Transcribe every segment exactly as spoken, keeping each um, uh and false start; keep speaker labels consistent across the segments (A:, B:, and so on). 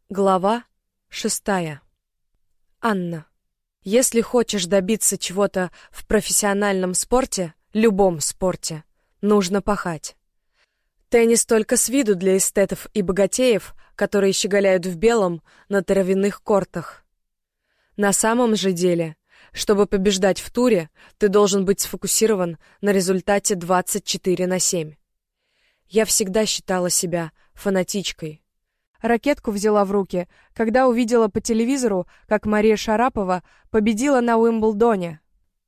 A: Глава шестая. Анна. Если хочешь добиться чего-то в профессиональном спорте, любом спорте, нужно пахать. Теннис только с виду для эстетов и богатеев, которые щеголяют в белом на травяных кортах. На самом же деле, чтобы побеждать в туре, ты должен быть сфокусирован на результате двадцать четыре на семь. Я всегда считала себя фанатичкой.
B: Ракетку взяла в руки, когда увидела по телевизору, как Мария Шарапова победила на Уимблдоне.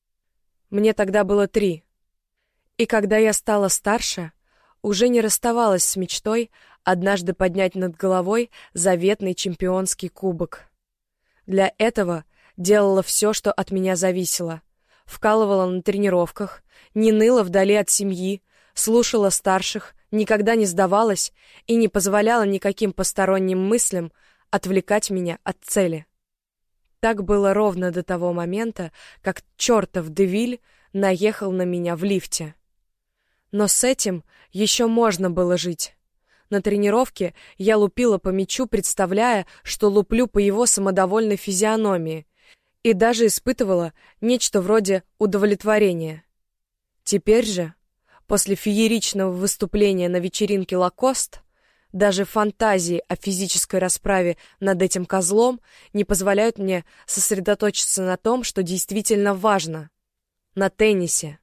A: Мне тогда было три. И когда я стала старше, уже не расставалась с мечтой однажды поднять над головой заветный чемпионский кубок. Для этого делала все, что от меня зависело. Вкалывала на тренировках, не ныла вдали от семьи, слушала старших, никогда не сдавалась и не позволяла никаким посторонним мыслям отвлекать меня от цели. Так было ровно до того момента, как чертов Девиль наехал на меня в лифте. Но с этим еще можно было жить. На тренировке я лупила по мячу, представляя, что луплю по его самодовольной физиономии, и даже испытывала нечто вроде удовлетворения. Теперь же, после фееричного выступления на вечеринке «Лакост», даже фантазии о физической расправе над этим козлом не позволяют мне сосредоточиться на том, что действительно важно — на теннисе.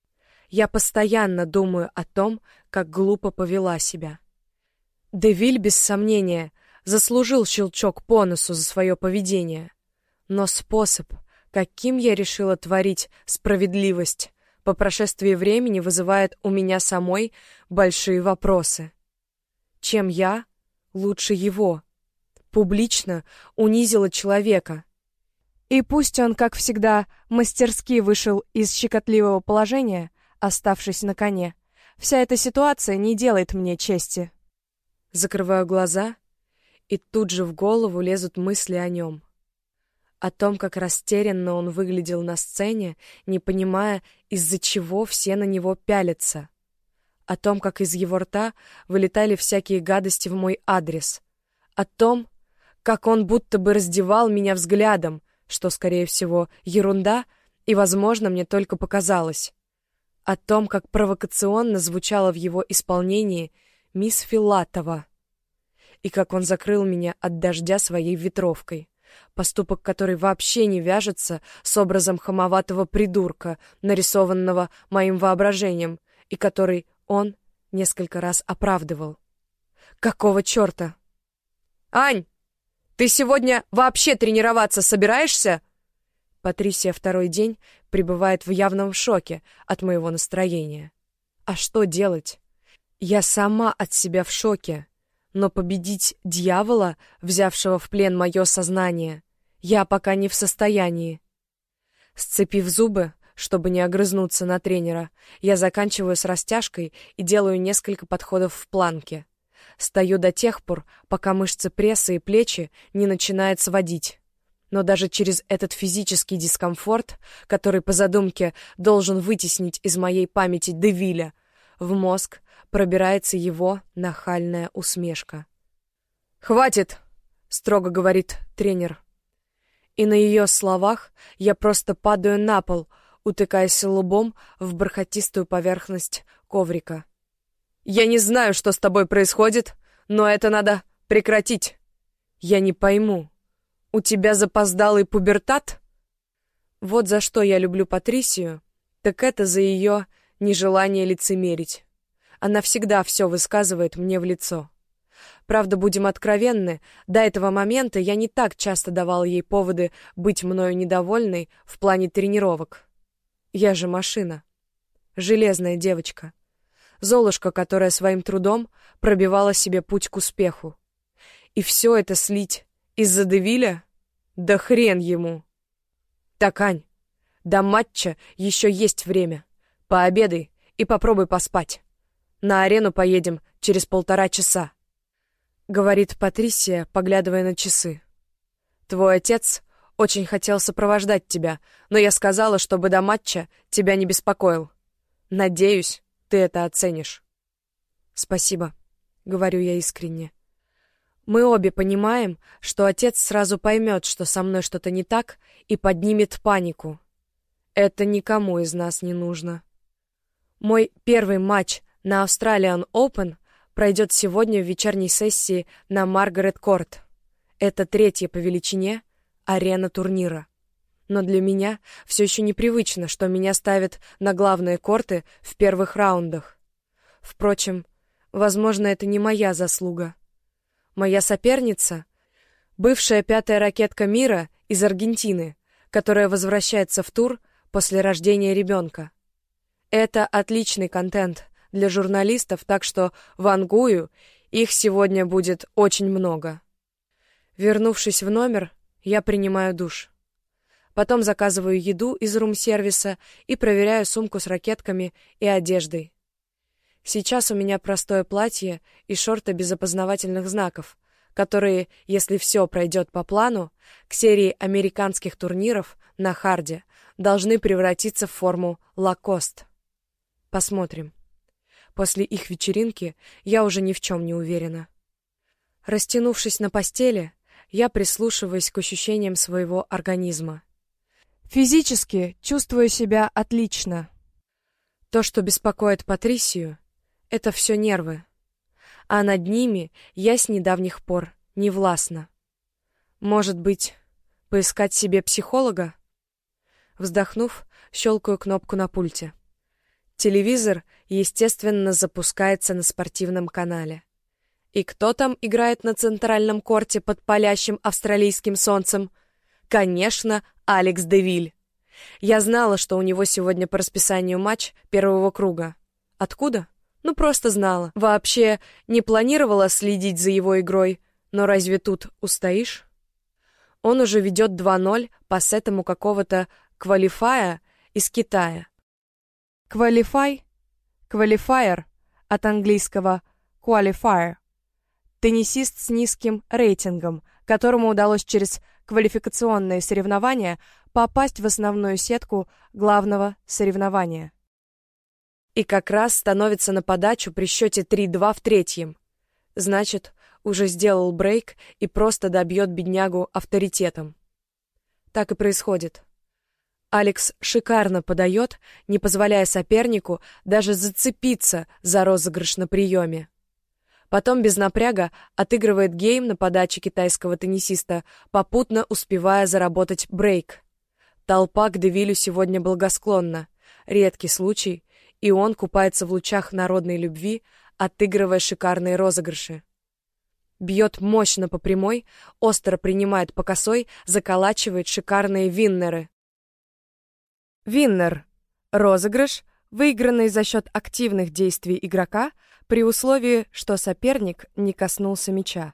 A: Я постоянно думаю о том, как глупо повела себя. Девиль, без сомнения, заслужил щелчок по носу за свое поведение. Но способ, каким я решила творить справедливость, по прошествии времени вызывает у меня самой большие вопросы. Чем я лучше его? Публично унизила человека.
B: И пусть он, как всегда, мастерски вышел из щекотливого положения, оставшись на коне, вся эта ситуация не делает мне чести.
A: Закрываю глаза, и тут же в голову лезут мысли о нем. О том, как растерянно он выглядел на сцене, не понимая, из-за чего все на него пялятся. О том, как из его рта вылетали всякие гадости в мой адрес. О том, как он будто бы раздевал меня взглядом, что, скорее всего, ерунда, и, возможно, мне только показалось. О том, как провокационно звучало в его исполнении «Мисс Филатова», и как он закрыл меня от дождя своей ветровкой. Поступок, который вообще не вяжется с образом хамоватого придурка, нарисованного моим воображением, и который он несколько раз оправдывал. Какого черта? «Ань, ты сегодня вообще тренироваться собираешься?» Патрисия второй день пребывает в явном шоке от моего настроения. А что делать? Я сама от себя в шоке. Но победить дьявола, взявшего в плен мое сознание, я пока не в состоянии. Сцепив зубы, чтобы не огрызнуться на тренера, я заканчиваю с растяжкой и делаю несколько подходов в планке. Стою до тех пор, пока мышцы пресса и плечи не начинают сводить. Но даже через этот физический дискомфорт, который по задумке должен вытеснить из моей памяти Девиля, в мозг пробирается его нахальная усмешка. «Хватит!» — строго говорит тренер. И на ее словах я просто падаю на пол, утыкаясь лбом в бархатистую поверхность коврика. «Я не знаю, что с тобой происходит, но это надо прекратить. Я не пойму. У тебя запоздалый пубертат?» Вот за что я люблю Патрисию, так это за ее нежелание лицемерить. Она всегда все высказывает мне в лицо. Правда, будем откровенны, до этого момента я не так часто давал ей поводы быть мною недовольной в плане тренировок. Я же машина. Железная девочка. Золушка, которая своим трудом пробивала себе путь к успеху. И все это слить из-за Девиля? Да хрен ему! Так, Ань, до матча еще есть время. Пообедай и попробуй поспать. На арену поедем через полтора часа», — говорит Патрисия, поглядывая на часы. «Твой отец очень хотел сопровождать тебя, но я сказала, чтобы до матча тебя не беспокоил. Надеюсь, ты это оценишь». «Спасибо», — говорю я искренне. Мы обе понимаем, что отец сразу поймет, что со мной что-то не так, и поднимет панику. Это никому из нас не нужно. Мой первый матч на Australian Open пройдет сегодня в вечерней сессии на Маргарет Корт. Это третья по величине арена турнира. Но для меня все еще непривычно, что меня ставят на главные корты в первых раундах. Впрочем, возможно, это не моя заслуга. Моя соперница — бывшая пятая ракетка мира из Аргентины, которая возвращается в тур после рождения ребенка. Это отличный контент для журналистов, так что вангую, их сегодня будет очень много. Вернувшись в номер, я принимаю душ. Потом заказываю еду из рум-сервиса и проверяю сумку с ракетками и одеждой. Сейчас у меня простое платье и шорты без опознавательных знаков, которые, если все пройдет по плану, к серии американских турниров на харде должны превратиться в форму Лакост. Посмотрим. После их вечеринки я уже ни в чем не уверена. Растянувшись на постели, я прислушиваюсь к ощущениям своего организма.
B: Физически чувствую себя отлично.
A: То, что беспокоит Патрисию, это все нервы. А над ними я с недавних пор не властна. Может быть, поискать себе психолога? Вздохнув, щелкаю кнопку на пульте. Телевизор, естественно, запускается на спортивном канале. И кто там играет на центральном корте под палящим австралийским солнцем? Конечно, Алекс де Виль. Я знала, что у него сегодня по расписанию матч первого круга. Откуда? Ну, просто знала. Вообще не планировала следить за его игрой, но разве тут устоишь? Он уже ведет два ноль по сетам у какого-то квалифая из Китая.
B: Квалифай, квалифайер, от английского qualifier. Теннисист с низким рейтингом, которому удалось через квалификационные соревнования попасть в основную сетку главного соревнования.
A: И как раз становится на подачу при счете три-два в третьем. Значит, уже сделал брейк и просто добьет беднягу авторитетом. Так и происходит. Алекс шикарно подает, не позволяя сопернику даже зацепиться за розыгрыш на приеме. Потом без напряга отыгрывает гейм на подаче китайского теннисиста, попутно успевая заработать брейк. Толпа к де Вилю сегодня благосклонна. Редкий случай, и он купается в лучах народной любви, отыгрывая шикарные розыгрыши. Бьет мощно по прямой, остро принимает по косой, заколачивает шикарные виннеры. Виннер — розыгрыш, выигранный за счет активных действий игрока при условии, что соперник не коснулся мяча.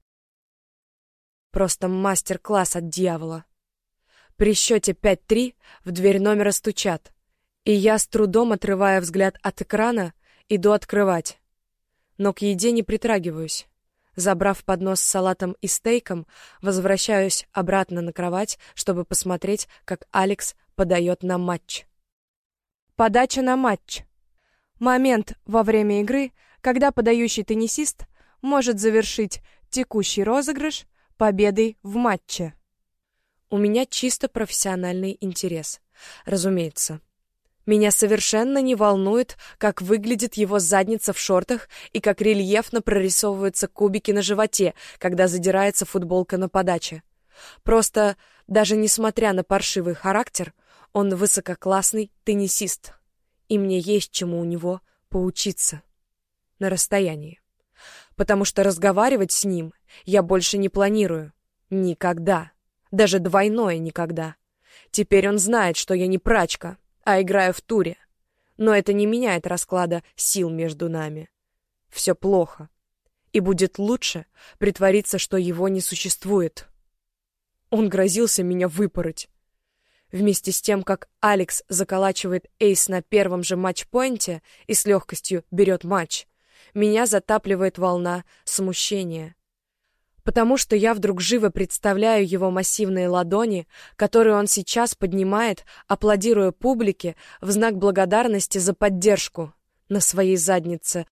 A: Просто мастер-класс от дьявола. При счете пять-три в дверь номера стучат, и я, с трудом отрывая взгляд от экрана, иду открывать. Но к еде не притрагиваюсь. Забрав поднос с салатом и стейком, возвращаюсь обратно на кровать, чтобы посмотреть, как Алекс подает на матч.
B: Подача на матч. Момент во время игры, когда подающий теннисист может завершить текущий розыгрыш победой в матче.
A: У меня чисто профессиональный интерес, разумеется. Меня совершенно не волнует, как выглядит его задница в шортах и как рельефно прорисовываются кубики на животе, когда задирается футболка на подаче. Просто, даже несмотря на паршивый характер, он высококлассный теннисист, и мне есть чему у него поучиться. На расстоянии. Потому что разговаривать с ним я больше не планирую. Никогда. Даже двойное никогда. Теперь он знает, что я не прачка, а играю в туре. Но это не меняет расклада сил между нами. Все плохо. И будет лучше притвориться, что его не существует. Он грозился меня выпороть. Вместе с тем, как Алекс заколачивает эйс на первом же матч-пойнте и с легкостью берет матч, меня затапливает волна смущения. Потому что я вдруг живо представляю его массивные ладони, которые он сейчас поднимает, аплодируя публике в знак благодарности за поддержку. На своей заднице